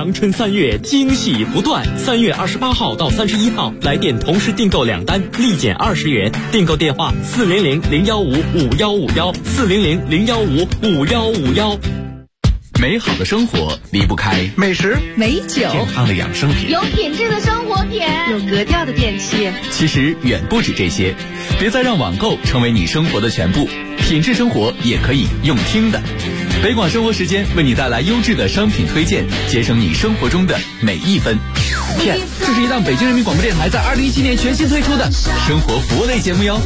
阳春3月惊喜不断，3月28号到31号，来电同时订购2单，立减20元。订购电话400-015-5151，400-015-5151。 美好的生活离不开美食、 美酒、 健康的养生品， 有品质的生活点， 有格调的电器。 其实远不止这些，别再让网购成为你生活的全部，品质生活也可以用听的。北广生活时间为你带来优质的商品推荐，节省你生活中的每一分。 这是一档北京人民广播电台在2017年全新推出的生活服务类节目哟。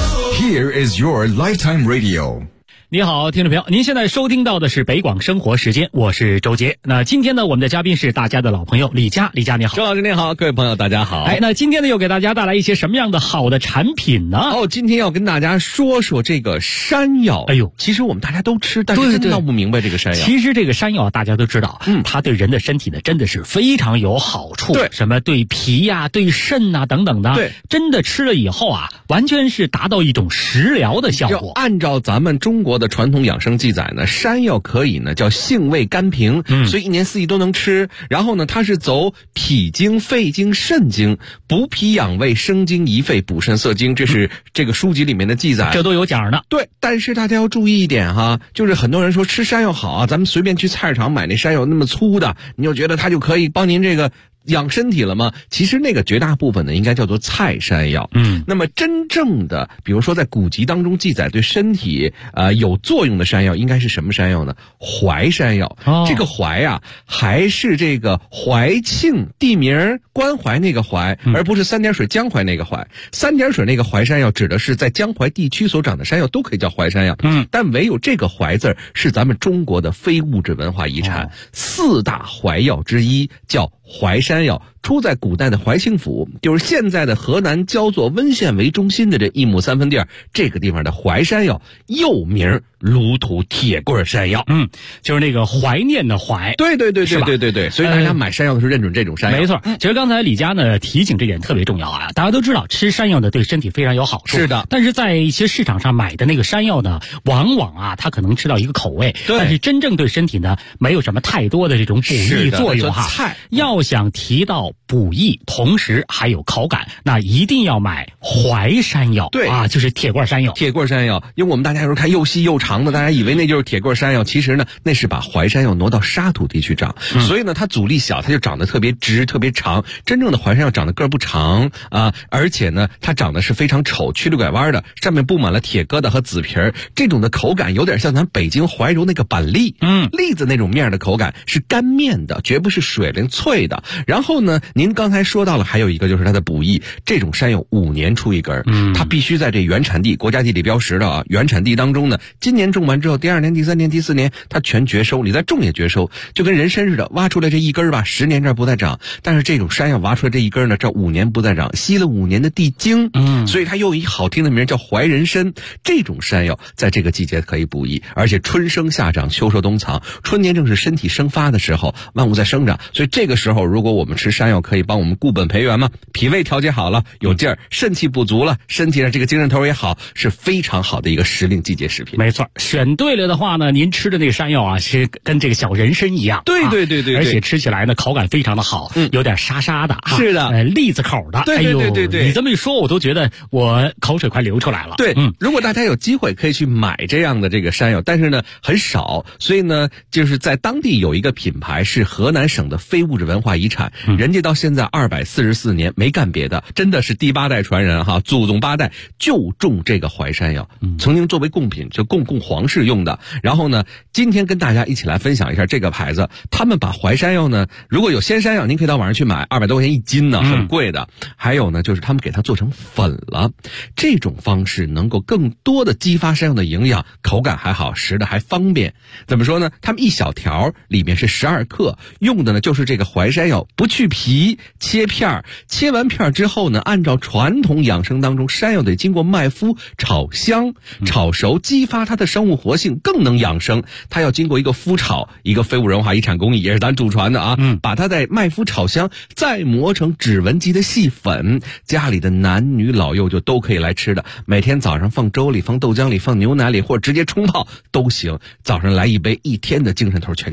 Here is your lifetime radio。 你好，听众朋友，您现在收听到的是北广生活时间，我是周杰。那今天呢，我们的嘉宾是大家的老朋友李佳。李佳你好。 周老师你好，各位朋友大家好。 那今天呢又给大家带来一些什么样的好的产品呢？ 今天要跟大家说说这个山药。其实我们大家都吃，但是真的闹不明白这个山药。 其实这个山药大家都知道，它对人的身体呢真的是非常有好处。 对， 什么对脾呀、对肾啊等等的。 对， 真的吃了以后啊，完全是达到一种食疗的效果。 按照咱们中国的传统养生记载呢，山药可以呢叫性味甘平，所以一年四季都能吃。然后呢，它是走脾经、肺经、肾经，补脾养胃、生津益肺、补肾涩精，这是这个书籍里面的记载， 这都有讲的。 对，但是大家要注意一点哈，就是很多人说吃山药好啊，咱们随便去菜市场买那山药那么粗的，你就觉得它就可以帮您这个养身体了吗？其实那个绝大部分呢应该叫做菜山药。那么真正的比如说在古籍当中记载对身体有作用的山药应该是什么山药呢？淮山药。这个淮啊还是这个淮庆地名关淮那个淮，而不是三点水江淮那个淮。三点水那个淮山药指的是在江淮地区所长的山药都可以叫淮山药。但唯有这个淮字是咱们中国的非物质文化遗产，4大淮药之一，叫淮山药，出在古代的淮清府，就是现在的河南焦作温县为中心的这1亩3分地儿，这个地方的淮山药又名芦土铁棍山药。 就是那个怀念的怀。 对，所以大家买山药的时候认准这种山药。 没错。其实刚才李佳呢提醒这点特别重要啊，大家都知道吃山药呢对身体非常有好处。 是的。 但是在一些市场上买的那个山药呢，往往啊它可能吃到一个口味，但是真正对身体呢没有什么太多的这种补益作用哈。要想提到补益，同时还有口感，那一定要买淮山药。对啊，就是铁棍山药。 铁棍山药，因为我们大家有时候看又细又长的，大家以为那就是铁棍山药，其实呢那是把淮山药挪到沙土地去长，所以呢它阻力小，它就长得特别直特别长。真正的淮山药长得个儿不长啊，而且呢它长得是非常丑，曲里拐弯的，上面布满了铁疙瘩和紫皮儿，这种的口感有点像咱北京怀柔那个板栗，栗子那种面的口感，是干面的，绝不是水灵脆的。然后呢您刚才说到了还有一个就是它的补益，这种山药5年出一根，它必须在这原产地国家地理标识的原产地当中呢，今年种完之后第2年第3年第4年它全绝收，你再种也绝收，就跟人参似的，挖出来这一根吧10年这儿不再长，但是这种山药挖出来这一根呢，这5年不再长，吸了5年的地精，所以它又一好听的名叫淮人参。这种山药在这个季节可以补益，而且春生夏长秋收冬藏，春年正是身体生发的时候，万物在生长，所以这个时候如果我们吃山药可以帮我们固本培元嘛，脾胃调节好了有劲儿，肾气不足了，身体上这个精神头也好，是非常好的一个时令季节食品。 没错，选对了的话呢，您吃的那个山药啊是跟这个小人参一样。 对， 而且吃起来呢口感非常的好，有点沙沙的。 是的， 栗子口的。 对， 你这么一说我都觉得我口水快流出来了。 对，如果大家有机会可以去买这样的这个山药，但是呢很少，所以呢就是在当地有一个品牌是河南省的非物质文化遗产，人家到现在244年没干别的，真的是第8代传人哈，祖宗8代就种这个淮山药，曾经作为贡品就供皇室用的。然后呢今天跟大家一起来分享一下这个牌子，他们把淮山药呢，如果有鲜山药您可以到网上去买，200多块钱1斤呢，很贵的。还有呢就是他们给它做成粉了，这种方式能够更多的激发山药的营养，口感还好，食的还方便。怎么说呢，他们1小条里面是12克，用的呢就是这个淮山药，不去皮，切片，切完片之后呢，按照传统养生当中山药得经过麦麸炒香炒熟，激发它的生物活性，更能养生。它要经过一个麸炒，一个非物质文化遗产工艺，也是咱祖传的啊，把它在麦麸炒香，再磨成指纹级的细粉，家里的男女老幼就都可以来吃的。每天早上放粥里，放豆浆里，放牛奶里，或者直接冲泡都行。早上来一杯，1天的精神头全起。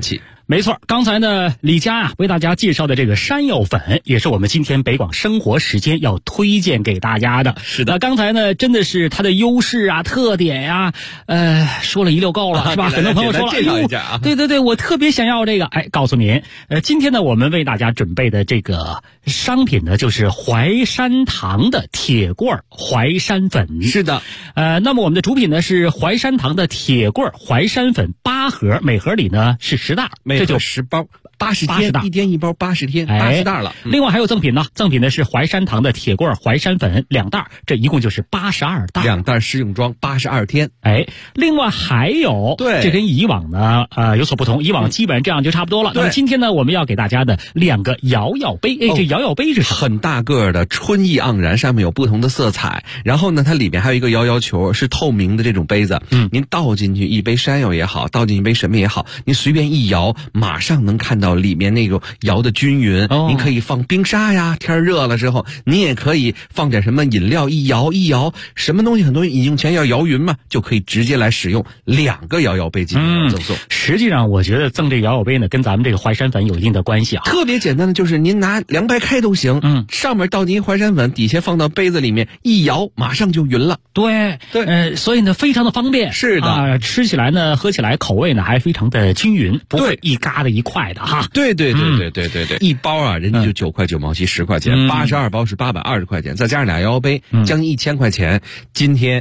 没错，刚才呢，李佳为大家介绍的这个山药粉，也是我们今天北广生活时间要推荐给大家的。 是的， 刚才呢，真的是它的优势啊、特点呀，说了一溜够了，是吧？很多朋友说了， 介绍一下啊， 对，我特别想要这个。告诉您，今天呢，我们为大家准备的这个商品呢，就是淮山堂的铁罐淮山粉。 是的， 那么我们的主品呢是淮山堂的铁罐淮山粉8盒，每盒里呢是10袋， 这就10包，80天，1天1包，80天，80袋了。 另外还有赠品呢，赠品呢是淮山堂的铁罐淮山粉2袋，这一共就是82袋 ，2袋试用装，82天。 另外还有， 对， 这跟以往呢有所不同，以往基本上这样就差不多了。那么今天呢，我们要给大家的2个摇摇杯，这摇摇杯是很大个的，春意盎然，上面有不同的色彩。然后呢，它里面还有一个摇摇球，是透明的这种杯子。您倒进去一杯山药也好，倒进一杯什么也好，您随便一摇，马上能看到里面那个摇的均匀。您可以放冰沙呀，天热了之后，你也可以放点什么饮料，一摇，什么东西很多人饮用前要摇匀嘛，就可以直接来使用2个摇摇杯进行赠送。 实际上我觉得赠这摇摇杯呢，跟咱们这个淮山粉有一定的关系啊。 特别简单的就是您拿凉白开都行，上面倒进淮山粉，底下放到杯子里面一摇，马上就匀了。 对，所以呢非常的方便。 是的， 吃起来呢，喝起来口味呢还非常的均匀，不会一嘎的一块的哈。 对，一包啊，人家就9块9毛7，10块钱，82包是820块钱，再加上2摇摇杯，将近1000块钱。今天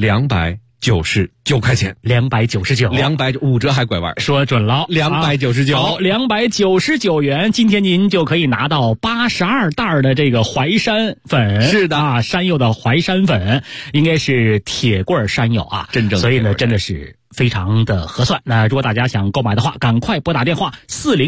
299块钱，299，5折还拐弯， 说准了 ，299， 好，299元，今天您就可以拿到82袋的这个淮山粉。 是的， 山药的淮山粉，应该是铁棍山药啊， 真正， 所以呢，真的是非常的合算。那如果大家想购买的话，赶快拨打电话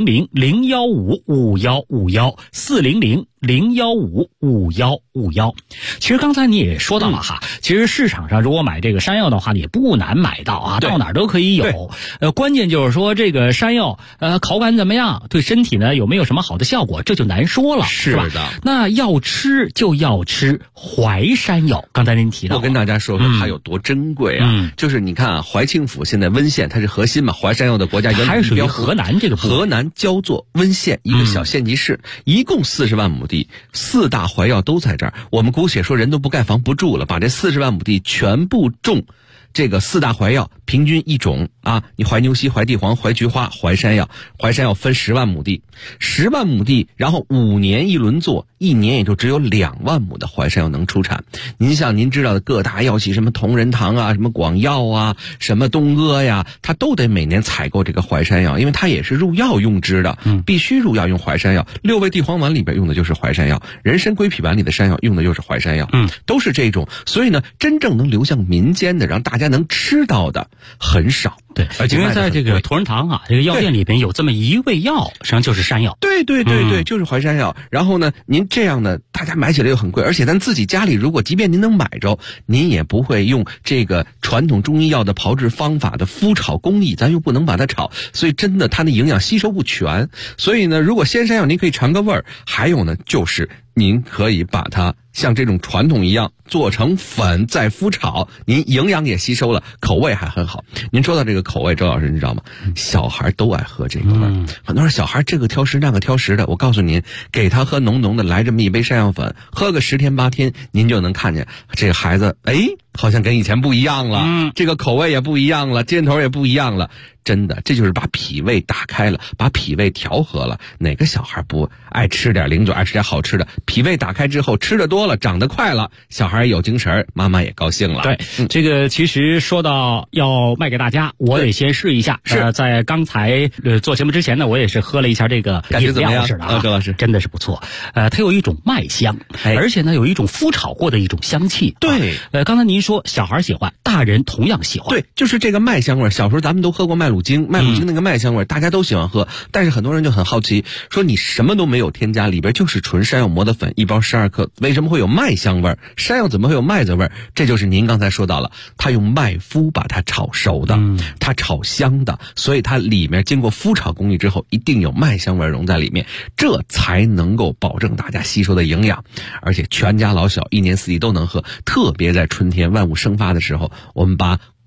400-015-5151，400-015-5151。其实刚才你也说到了哈，其实市场上如果买这个山药的话，也不难买到啊，到哪儿都可以有。关键就是说这个山药口感怎么样，对身体呢有没有什么好的效果，这就难说了，是吧？那要吃就要吃淮山药。刚才您提到， 我跟大家说说它有多珍贵啊，就是你看啊，淮庆府现在温县它是核心嘛，淮山药的国家园林还是属于河南这个部分， 河南焦作温县一个小县级市，一共40万亩地，4大淮药都在这儿。我们姑且说人都不盖房不住了，把这40万亩地全部种这个4大淮药，平均一种啊，你淮牛膝、淮地黄、淮菊花、淮山药分10万亩地，10万亩地，然后5年一轮作，一年也就只有2万亩的淮山药能出产。您像您知道的各大药企，什么同仁堂啊，什么广药啊，什么东阿呀，它都得每年采购这个淮山药，因为它也是入药用之的，必须入药用淮山药。6味地黄丸里边用的就是淮山药，人参归脾丸里的山药用的就是淮山药，都是这种。所以呢，真正能流向民间的，让大家能吃到的很少。 对，因为在这个同仁堂啊，这个药店里边有这么一味药，实际上就是山药。 对，就是淮山药。然后呢，您这样呢，大家买起来又很贵，而且咱自己家里如果即便您能买着，您也不会用这个传统中医药的炮制方法的麸炒工艺，咱又不能把它炒，所以真的它的营养吸收不全。所以呢，如果鲜山药您可以尝个味儿，还有呢就是您可以把它像这种传统一样做成粉再麸炒，您营养也吸收了，口味还很好。您说到这个口味，周老师你知道吗？小孩都爱喝这个味儿，很多人小孩这个挑食那个挑食的，我告诉您，给他喝浓浓的，来这么一杯山药粉，喝个10天8天，您就能看见这个孩子好像跟以前不一样了，这个口味也不一样了，劲头也不一样了。真的，这就是把脾胃打开了，把脾胃调和了。哪个小孩不爱吃点零嘴，爱吃点好吃的？脾胃打开之后，吃的多了，长得快了，小孩有精神，妈妈也高兴了。 对，这个其实说到要卖给大家，我得先试一下。在刚才做节目之前呢，我也是喝了一下这个饮料似的啊， 周老师真的是不错。它有一种麦香，而且呢有一种麸炒过的一种香气。 对， 刚才您说小孩喜欢，大人同样喜欢。 对，就是这个麦香味。小时候咱们都喝过麦乳精那个麦香味，大家都喜欢喝。但是很多人就很好奇，说你什么都没有添加，里边就是纯山药磨的粉，1包12克，为什么会有麦香味？山药怎么会有麦子味？这就是您刚才说到了，它用麦麸把它炒熟的，它炒香的，所以它里面经过麸炒工艺之后，一定有麦香味融在里面，这才能够保证大家吸收的营养，而且全家老小1年4季都能喝。特别在春天万物生发的时候，我们把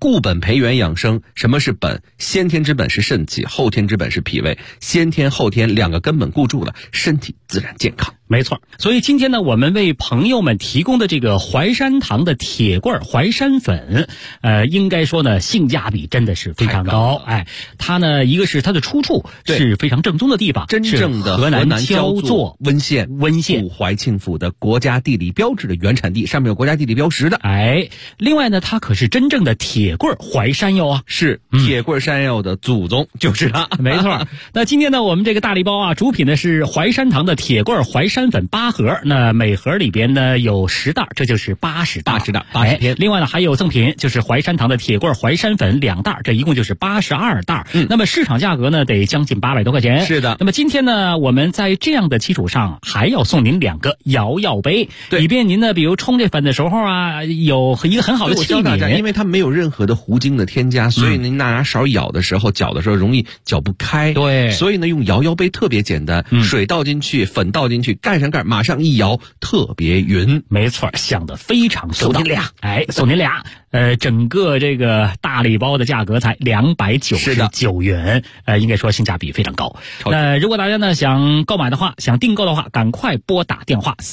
固本培元养生。什么是本？先天之本是肾气，后天之本是脾胃。先天后天两个根本固住了，身体自然健康。 没错，所以今天呢，我们为朋友们提供的这个淮山堂的铁棍淮山粉，应该说呢，性价比真的是非常高。哎，它呢，一个是它的出处是非常正宗的地方， 真正的河南焦作温县古淮庆府的国家地理标志的原产地，上面有国家地理标识的。 哎，另外呢，它可是真正的铁棍淮山药啊， 是铁棍山药的祖宗就是它。 没错。那今天呢，我们这个大礼包啊，主品呢是淮山堂的铁棍淮山粉8盒，那每盒里边呢有10袋，这就是80袋 ，80片。 另外呢还有赠品，就是淮山堂的铁棍淮山粉2袋，这一共就是82袋。那么市场价格呢得将近800多块钱。 是的。 那么今天呢，我们在这样的基础上还要送您2个摇药杯，以便您呢，比如冲这粉的时候啊，有一个很好的器皿。 因为它没有任何的糊精的添加，所以您拿勺舀的时候，搅的时候容易搅不开。 对。 所以呢，用摇杯特别简单，水倒进去，粉倒进去，盖上盖，马上一摇，特别匀。 没错，想得非常周到。送您俩。整个这个大礼包的价格才299元，应该说性价比非常高。那如果大家呢想购买的话，想订购的话，赶快拨打电话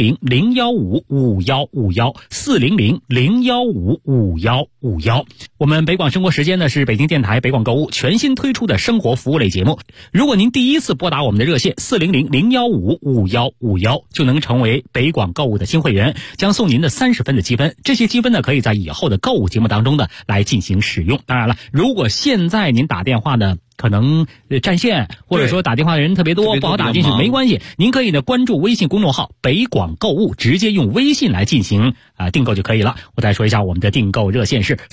400-015-5151，400-015-5151。我们北广生活时间呢是北京电台北广购物全新推出的生活服务类节目。如果您第一次拨打我们的热线400-015-5151，就能成为北广购物的新会员，将送您的30分的积分。这些积分呢可以在以后的购物节目当中呢来进行使用。当然了，如果现在您打电话呢可能占线，或者说打电话的人特别多不好打进去，没关系，您可以呢关注微信公众号北广购物，直接用微信来进行订购就可以了。我再说一下，我们的订购热线是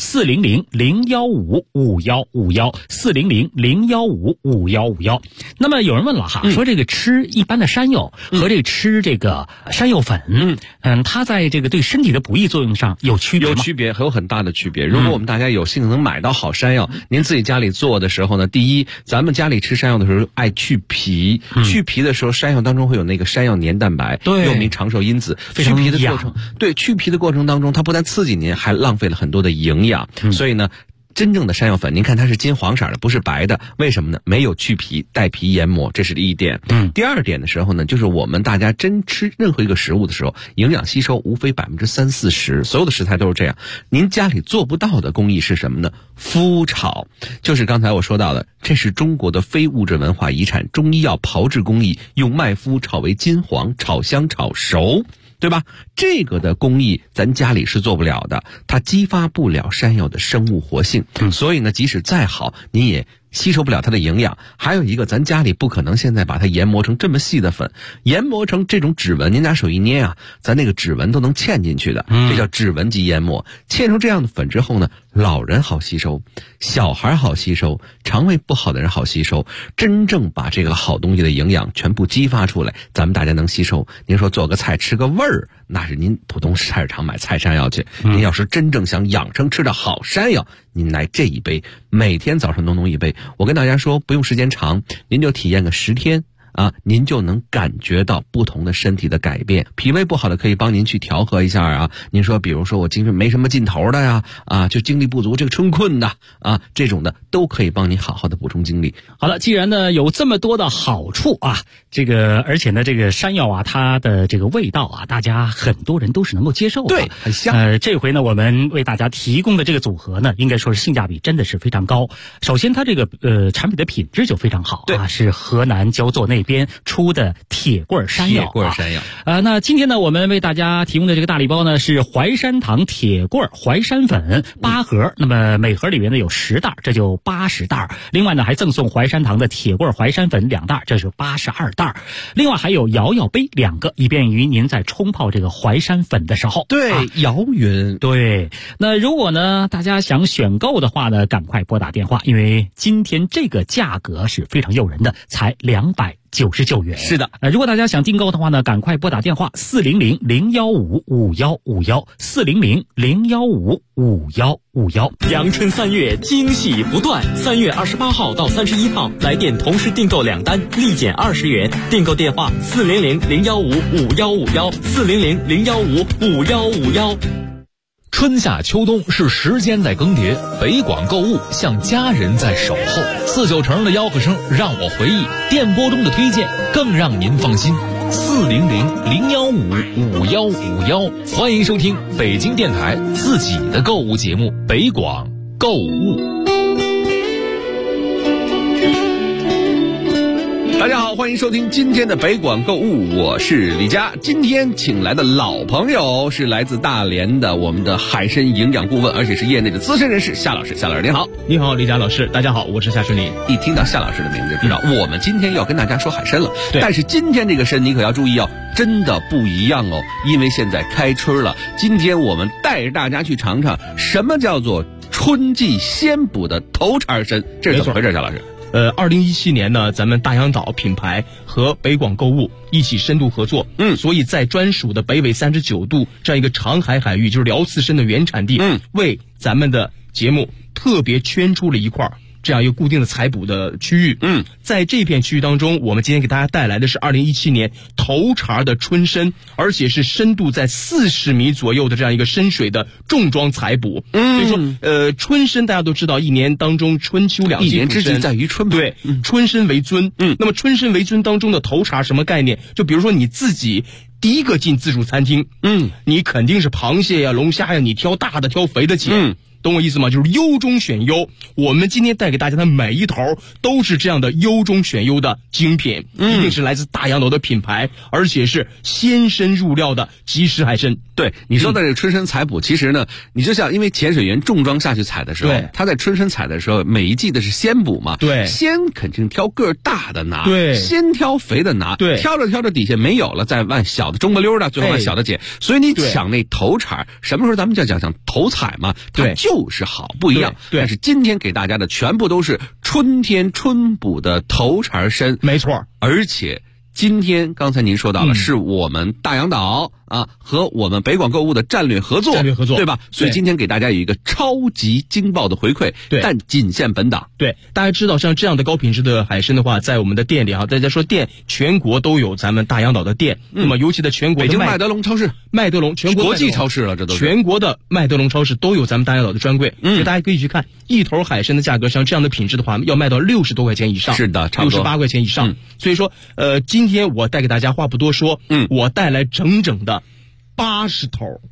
400-015-5151，400-015-5151。那么有人问了哈，说这个吃一般的山药和这个吃这个山药粉，它在这个对身体的补益作用上有区别吗？ 有区别，有很大的区别。如果我们大家有幸能买到好山药，您自己家里做的时候呢，第一，咱们家里吃山药的时候爱去皮，去皮的时候山药当中会有那个山药黏蛋白，又名长寿因子。去皮的过程，去皮的过程当中，它不但刺激您，还浪费了很多的营养。所以呢，真正的山药粉，您看它是金黄色的，不是白的，为什么呢？没有去皮，带皮研磨，这是第一点。第二点的时候呢，就是我们大家真吃任何一个食物的时候，营养吸收无非30-40%，所有的食材都是这样。您家里做不到的工艺是什么呢？麸炒，就是刚才我说到的，这是中国的非物质文化遗产，中医药炮制工艺，用麦麸炒为金黄，炒香炒熟，对吧？这个的工艺咱家里是做不了的，它激发不了山药的生物活性，所以呢，即使再好，你也吸收不了它的营养。还有一个，咱家里不可能现在把它研磨成这么细的粉，研磨成这种指纹，您拿手一捏啊，咱那个指纹都能嵌进去的，这叫指纹级研磨。嵌成这样的粉之后呢，老人好吸收，小孩好吸收，肠胃不好的人好吸收，真正把这个好东西的营养全部激发出来，咱们大家能吸收。您说做个菜吃个味儿，那是您普通菜市场买菜山药去。您要是真正想养生吃的好山药，您来这一杯，每天早上浓一杯。我跟大家说，不用时间长，您就体验个10天啊，您就能感觉到不同的身体的改变。脾胃不好的可以帮您去调和一下啊。您说，比如说我精神没什么劲头的呀，就精力不足，这个春困的啊，这种的都可以帮你好好的补充精力。 好了，既然呢有这么多的好处啊，而且呢这个山药啊，它的这个味道啊，大家很多人都是能够接受的， 对，很香。 这回呢我们为大家提供的这个组合呢，应该说是性价比真的是非常高。首先它这个产品的品质就非常好啊，是河南焦作那边出的铁棍山药。那今天呢我们为大家提供的这个大礼包呢是淮山堂铁棍淮山粉8盒，那么每盒里面呢有10袋，这就80袋。另外呢还赠送淮山堂的铁棍淮山粉2袋，这是82袋。另外还有摇杯2个，以便于您在冲泡这个淮山粉的时候， 摇匀。 对，那如果呢大家想选购的话呢，赶快拨打电话，因为今天这个价格是非常诱人的，才299元。 是的， 如果大家想订购的话呢，赶快拨打电话400-015-5151，400-015-5151。 阳春3月惊喜不断，3月28号到31号来电同时订购2单，立减20元。订购电话400-015-5151，400-015-5151。 春夏秋冬是时间在更迭，北广购物像家人在守候。49城的吆喝声让我回忆，电波中的推荐更让您放心。400-015-5151，欢迎收听北京电台自己的购物节目《北广购物》。 大家好，欢迎收听今天的北广购物，我是李佳。今天请来的老朋友是来自大连的我们的海参营养顾问，而且是业内的资深人士夏老师。夏老师您好。 你好，李佳老师，大家好，我是夏春林。 一听到夏老师的名字就知道，我们今天要跟大家说海参了。 对， 但是今天这个参你可要注意哦，真的不一样哦，因为现在开春了。今天我们带着大家去尝尝什么叫做春季鲜补的头茬参，这是怎么回事？夏老师 ，2017年呢，咱们大洋岛品牌和北广购物一起深度合作，所以在专属的北纬39度这样一个长海海域，就是辽刺参的原产地，为咱们的节目特别圈出了一块这样一个固定的采捕的区域。在这片区域当中，我们今天给大家带来的是2017年头茬的春参，而且是深度在40米左右的这样一个深水的重装采捕。所以说，春参大家都知道，一年当中春秋两季， 一年之计在于春嘛。 对，春参为尊。那么春参为尊当中的头茬什么概念？就比如说你自己第一个进自助餐厅，你肯定是螃蟹呀、龙虾呀，你挑大的挑肥的捡。懂我意思吗？就是优中选优。我们今天带给大家的每一头都是这样的优中选优的精品，一定是来自大洋岛的品牌，而且是鲜参入料的即食海参。 对你说的这个春参采捕，其实呢，你就像因为潜水员重装下去采的时候，他在春参采的时候，每一季的是鲜捕嘛， 对， 先肯定挑个大的拿， 对， 先挑肥的拿， 对， 挑着挑着底下没有了，再往小的中不溜的，最后往小的捡。所以你抢那头茬，什么时候咱们就讲头采嘛，它就是好不一样。 对， 但是今天给大家的全部都是春天春捕的头茬参， 没错， 而且今天刚才您说到了，是我们大洋岛和我们北广购物的战略合作，对吧？所以今天给大家有一个超级惊爆的回馈，但仅限本档。 对，大家知道像这样的高品质的海参的话，在我们的店里大家说店全国都有咱们大洋岛的店，那么尤其在全国的北京麦德龙超市、 全国国际超市了，这都是全国的麦德龙超市都有咱们大洋岛的专柜，所以大家可以去看一头海参的价格，像这样的品质的话，要卖到60多块钱以上， 是的，差不多 68块钱以上。所以说，今天我带给大家话不多说，我带来整整的80头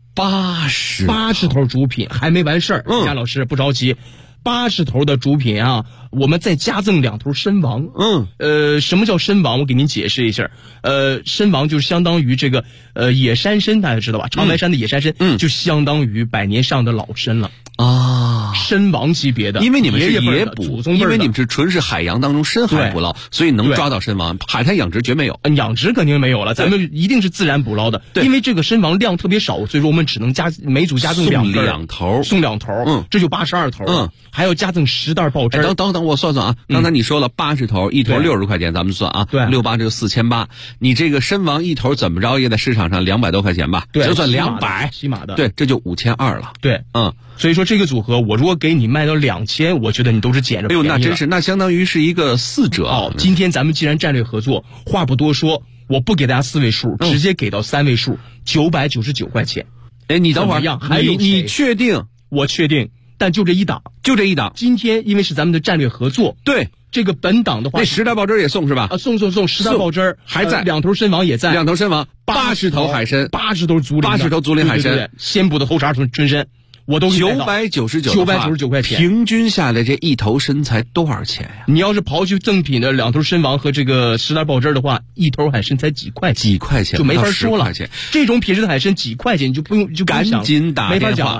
主品，还没完事儿。夏老师不着急，80头的主品我们再加赠2头参王。什么叫参王？我给您解释一下。参王就是相当于这个野山参，大家知道吧？长白山的野山参，就相当于100年上的老参了参王级别的， 因为你们是野捕，因为你们是纯是海洋当中深海捕捞，所以能抓到参王。海滩养殖绝没有， 养殖肯定没有了，咱们一定是自然捕捞的。因为这个参王量特别少，所以说我们只能每组加赠2头，送2头，这就82头。还要加赠10袋爆汁。 等我算算刚才你说了80头，一头60块钱，咱们算对 ，68这就4800。你这个参王一头怎么着也在市场上200多块钱吧？ 对， 就算200， 起码的， 对，这就5200了。 对，所以说这个组合，我如果给你卖到2000，我觉得你都是捡着便宜了。 那真是，那相当于是一个4折。 今天咱们既然战略合作，话不多说，我不给大家4位数，直接给到3位数，999块钱。 你等会儿，你确定？ 我确定，但就这一档。今天因为是咱们的战略合作， 对这个本档的话， 那10袋爆汁也送是吧？ 送10袋爆汁还在，2头参王也在 ，2头参王，80头海参 ，80头竹林海参，鲜捕的头茬春参。我都999块钱， 平均下来这一头参才多少钱呀？ 你要是刨去赠品的2头参王和这个10袋爆汁的话，一头海参才几块钱就没法说了。这种品质的海参几块钱你就赶紧打电话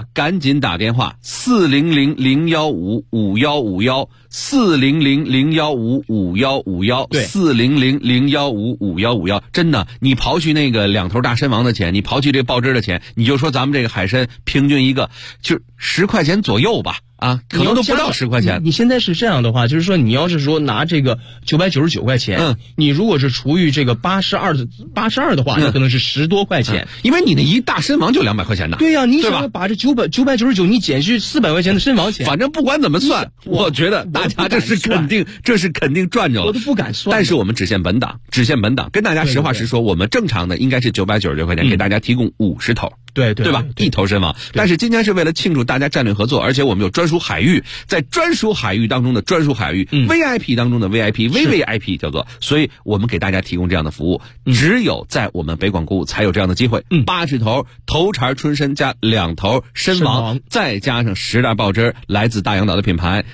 400-015-5151 400-015-5151 对 400-015-5151。真的，你刨去那个2头大参王的钱，你刨去这爆汁的钱，你就说咱们这个海参平均一个就10块钱左右吧。可能都不到10块钱。 你现在是这样的话，就是说你要是说拿这个999块钱，你如果是除以这个82的话，那可能是10多块钱， 因为你那一大参王就200块钱的。 对呀，你想把这999你减去400块钱的参王钱， 反正不管怎么算，我觉得大家这是肯定赚着了。 我都不敢算。 但是我们只限本档，跟大家实话实说，我们正常的应该是999块钱，给大家提供50头。 对吧？一头身亡。但是今天是为了庆祝大家战略合作，而且我们有专属海域，在专属海域当中的专属海域，VIP 当中的 VIP，VVIP 叫做，所以我们给大家提供这样的服务，只有在我们北广购物才有这样的机会。80头头茬春参加2头参王，再加上10袋爆汁，来自大洋岛的品牌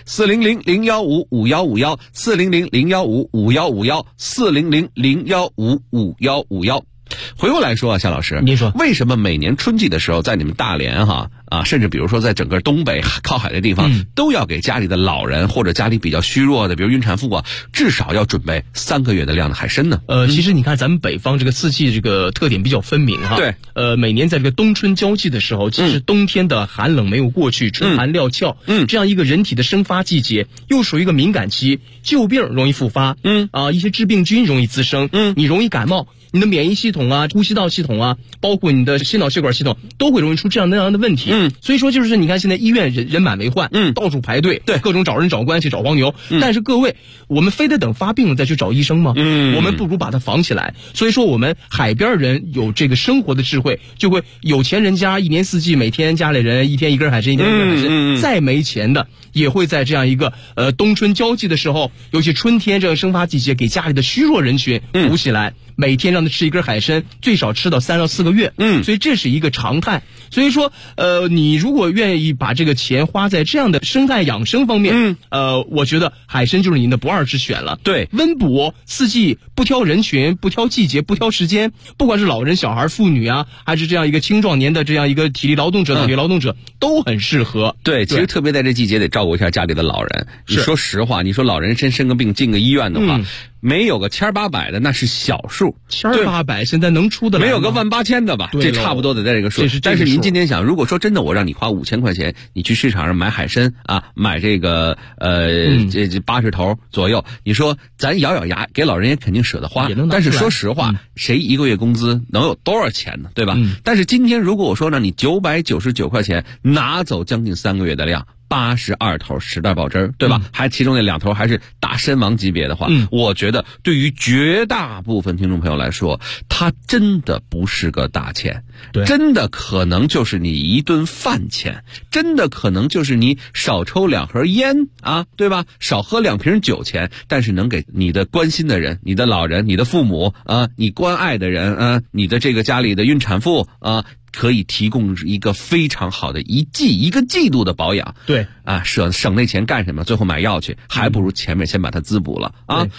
400-015-5151，400-015-5151，400-015-5151。回过来说啊，夏老师， 您说为什么每年春季的时候，在你们大连甚至比如说在整个东北靠海的地方，都要给家里的老人或者家里比较虚弱的，比如孕产妇至少要准备3个月的量的海参呢？ 其实你看咱们北方这个四季这个特点比较分明哈。 对。 每年在这个冬春交际的时候，其实冬天的寒冷没有过去，春寒料峭，这样一个人体的生发季节，又属于一个敏感期，旧病容易复发，一些致病菌容易滋生，你容易感冒。你的免疫系统啊，呼吸道系统啊，包括你的心脑血管系统，都会容易出这样那样的问题。所以说就是你看现在医院人满为患，到处排队，对，各种找人找关系找黄牛。但是各位，我们非得等发病了再去找医生吗？我们不如把它防起来。所以说我们海边人有这个生活的智慧，就会有钱人家1年4季每天家里人1天1根海参，1天1根海参，再没钱的也会在这样一个冬春交际的时候，尤其春天这个生发季节，给家里的虚弱人群补起来。每天让他吃1根海参，最少吃到3到4个月。所以这是一个常态。所以说，你如果愿意把这个钱花在这样的生态养生方面，我觉得海参就是您的不二之选了。 对， 温补四季，不挑人群，不挑季节，不挑时间，不管是老人、小孩、妇女啊，还是这样一个青壮年的这样一个体力劳动者、体力劳动者，都很适合。 对，其实特别在这季节得照顾一下家里的老人。你说实话，你说老人生个病进个医院的话，没有个1800的那是小数 ，1800现在能出的来吗？ 没有个18000的吧？这差不多得在这个数。但是您今天想，如果说真的我让你花5000块钱，你去市场上买海参买这个这80头左右，你说咱咬咬牙给老人也肯定舍得花。但是说实话，谁1个月工资能有多少钱呢？对吧？但是今天如果我说让你999块钱拿走将近3个月的量。82头10袋爆汁，对吧？还其中那2头还是大参王级别的话，我觉得对于绝大部分听众朋友来说，它真的不是个大钱，真的可能就是你一顿饭钱，真的可能就是你少抽2盒烟对吧？少喝2瓶酒钱，但是能给你的关心的人、你的老人、你的父母你关爱的人你的这个家里的孕产妇可以提供一个非常好的一个季度的保养。 对省那钱干什么？最后买药去，还不如前面先把它滋补了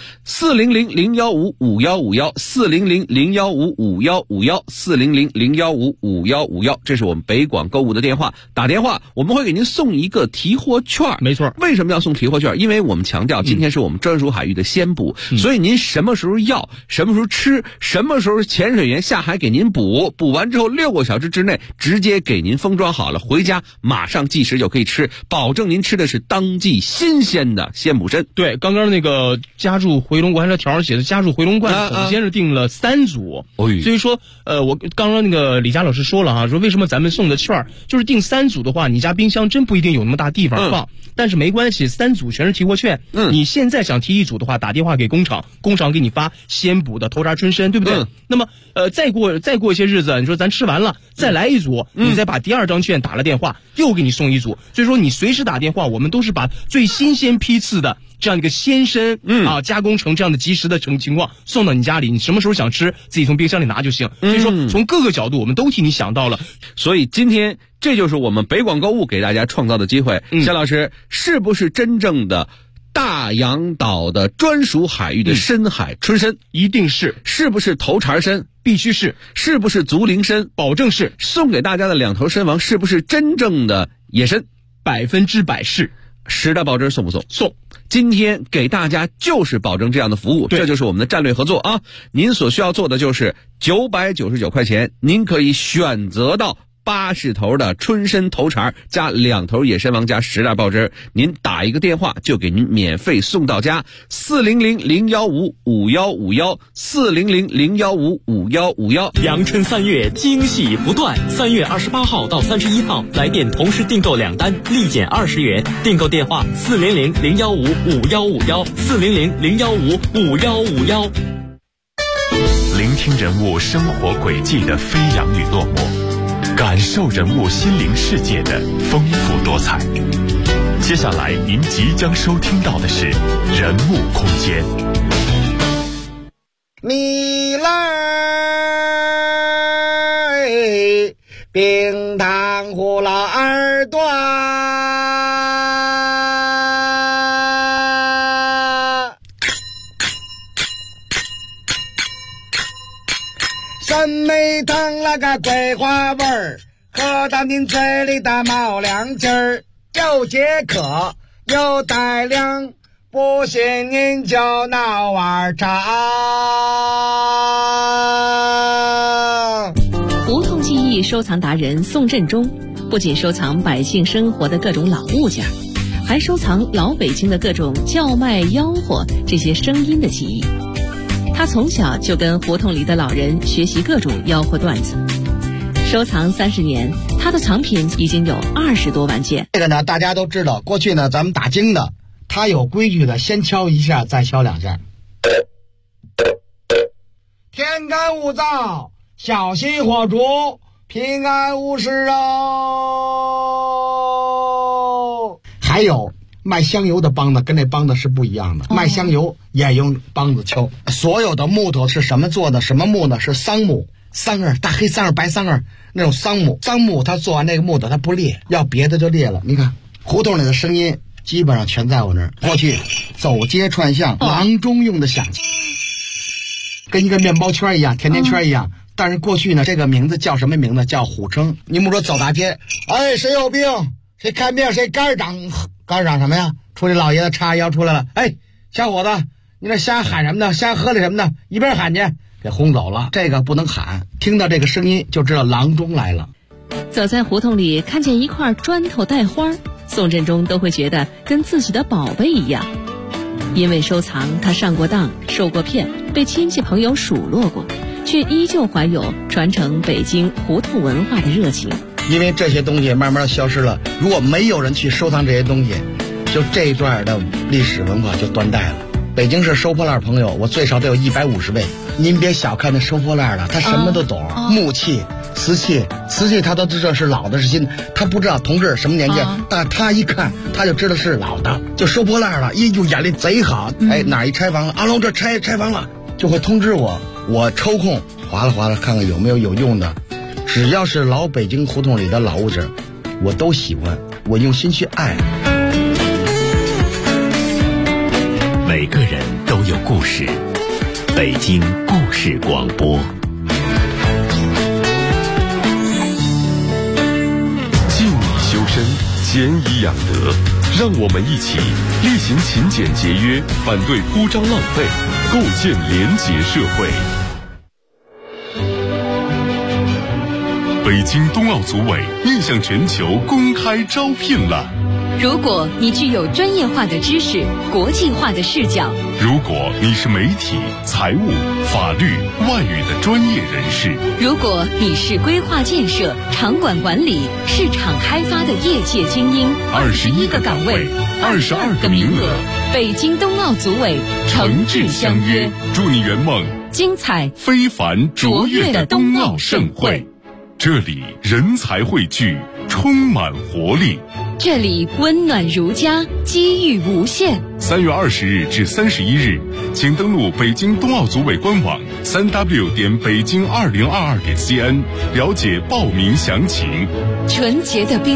400-015-5151，400-015-5151，400-015-5151，这是我们北广购物的电话。打电话我们会给您送一个提货券。 没错。 为什么要送提货券？因为我们强调今天是我们专属海域的鲜补，所以您什么时候要，什么时候吃，什么时候潜水员下海给您补完之后6个小时之内直接给您封装好了，回家马上计时就可以吃，保证您吃的是当季新鲜的鲜补参。 对，刚刚那个家住回龙观，这条上写的家住回龙观，总先是订了3组。所以说我刚刚那个李佳老师说了说为什么咱们送的券就是订3组的话，你家冰箱真不一定有那么大地方放，但是没关系，3组全是提货券。你现在想提1组的话，打电话给工厂，工厂给你发鲜补的头茬春参，对不对？那么再过一些日子，你说咱吃完了再来1组，你再把第2张券打了电话，又给你送1组。所以说你随时打电话，我们都是把最新鲜批次的这样一个鲜参加工成这样的及时的情况送到你家里，你什么时候想吃自己从冰箱里拿就行。所以说从各个角度我们都替你想到了。 所以今天这就是我们北广购物给大家创造的机会。夏老师，是不是真正的大洋岛的专属海域的深海春参？ 一定是。 是不是头茬参？ 必须是。 是不是竹林参？ 保证是。 送给大家的2头参王是不是真正的野参 ？100%是。 10袋爆汁送不送？ 送。 今天给大家就是保证这样的服务，这就是我们的战略合作您所需要做的就是999块钱，您可以选择到80头的春参头茬加2头野参王加10袋爆汁，您打一个电话就给您免费送到家。400-015-5151，400-015-5151。 阳春3月惊喜不断，3月28号到31号来电同时订购2单立减20元，订购电话400-015-5151，400-015-5151。 聆听人物生活轨迹的飞扬与落寞，感感受人物心灵世界的丰富多彩。接下来您即将收听到的是人物空间。 你来冰糖葫芦耳朵，酸梅汤那个桂花味儿，喝到您嘴里的冒凉劲儿，又解渴又带凉，不信您就闹碗茶。 胡同记忆收藏达人宋振中不仅收藏百姓生活的各种老物件，还收藏老北京的各种叫卖吆喝这些声音的记忆。他从小就跟胡同里的老人学习各种吆喝段子，收藏30年，他的藏品已经有20多万件。 这个呢，大家都知道，过去呢，咱们打更的，他有规矩的，先敲一下，再敲2下。天干物燥，小心火烛，平安无事哦。还有卖香油的梆子跟那梆子是不一样的，卖香油也用梆子敲。所有的木头是什么做的？什么木呢？是桑木，桑叶，大黑桑叶、白桑叶那种桑木。桑木它做完那个木头它不裂，要别的就裂了。你看胡同里的声音基本上全在我那儿。过去走街串巷，郎中用的响器，跟一个面包圈一样，甜甜圈一样。但是过去呢，这个名字叫什么名字？叫虎称。你们说走大街，哎，谁有病？谁看病？谁肝长？肝长什么呀？出去老爷子叉腰出来了，哎，小伙子，你这瞎喊什么呢？瞎喝的什么呢？一边喊去，给轰走了。这个不能喊，听到这个声音就知道郎中来了。 走在胡同里，看见一块砖头带花，宋振中都会觉得跟自己的宝贝一样。因为收藏，他上过当，受过骗，被亲戚朋友数落过，却依旧怀有传承北京胡同文化的热情。 因为这些东西慢慢消失了，如果没有人去收藏这些东西，就这一段的历史文化就断代了。北京市收破烂朋友，我最少得有150位。您别小看那收破烂的，他什么都懂，木器、瓷器他都知道是老的是新的，他不知道同志什么年纪，但他一看他就知道是老的，就收破烂了，就眼力贼好。哎，哪一拆房了？阿龙这拆房了，就会通知我，我抽空划拉看看有没有用的。只要是老北京胡同里的老物件，我都喜欢，我用心去爱。 每个人都有故事，北京故事广播。敬以修身，俭以养德，让我们一起厉行勤俭节约，反对铺张浪费，构建廉洁社会。北京冬奥组委面向全球公开招聘了。 如果你具有专业化的知识、国际化的视角， 如果你是媒体、财务、法律、外语的专业人士， 如果你是规划建设、场馆管理、市场开发的业界精英，21个岗位，22个名额，北京冬奥组委诚挚相约， 祝你圆梦精彩、 非凡、卓越的冬奥盛会。这里人才汇聚，充满活力。 这里温暖如家，机遇无限。 3月20日至31日，请登录北京冬奥组委官网3w.北京2022.cn，了解报名详情。 纯洁的冰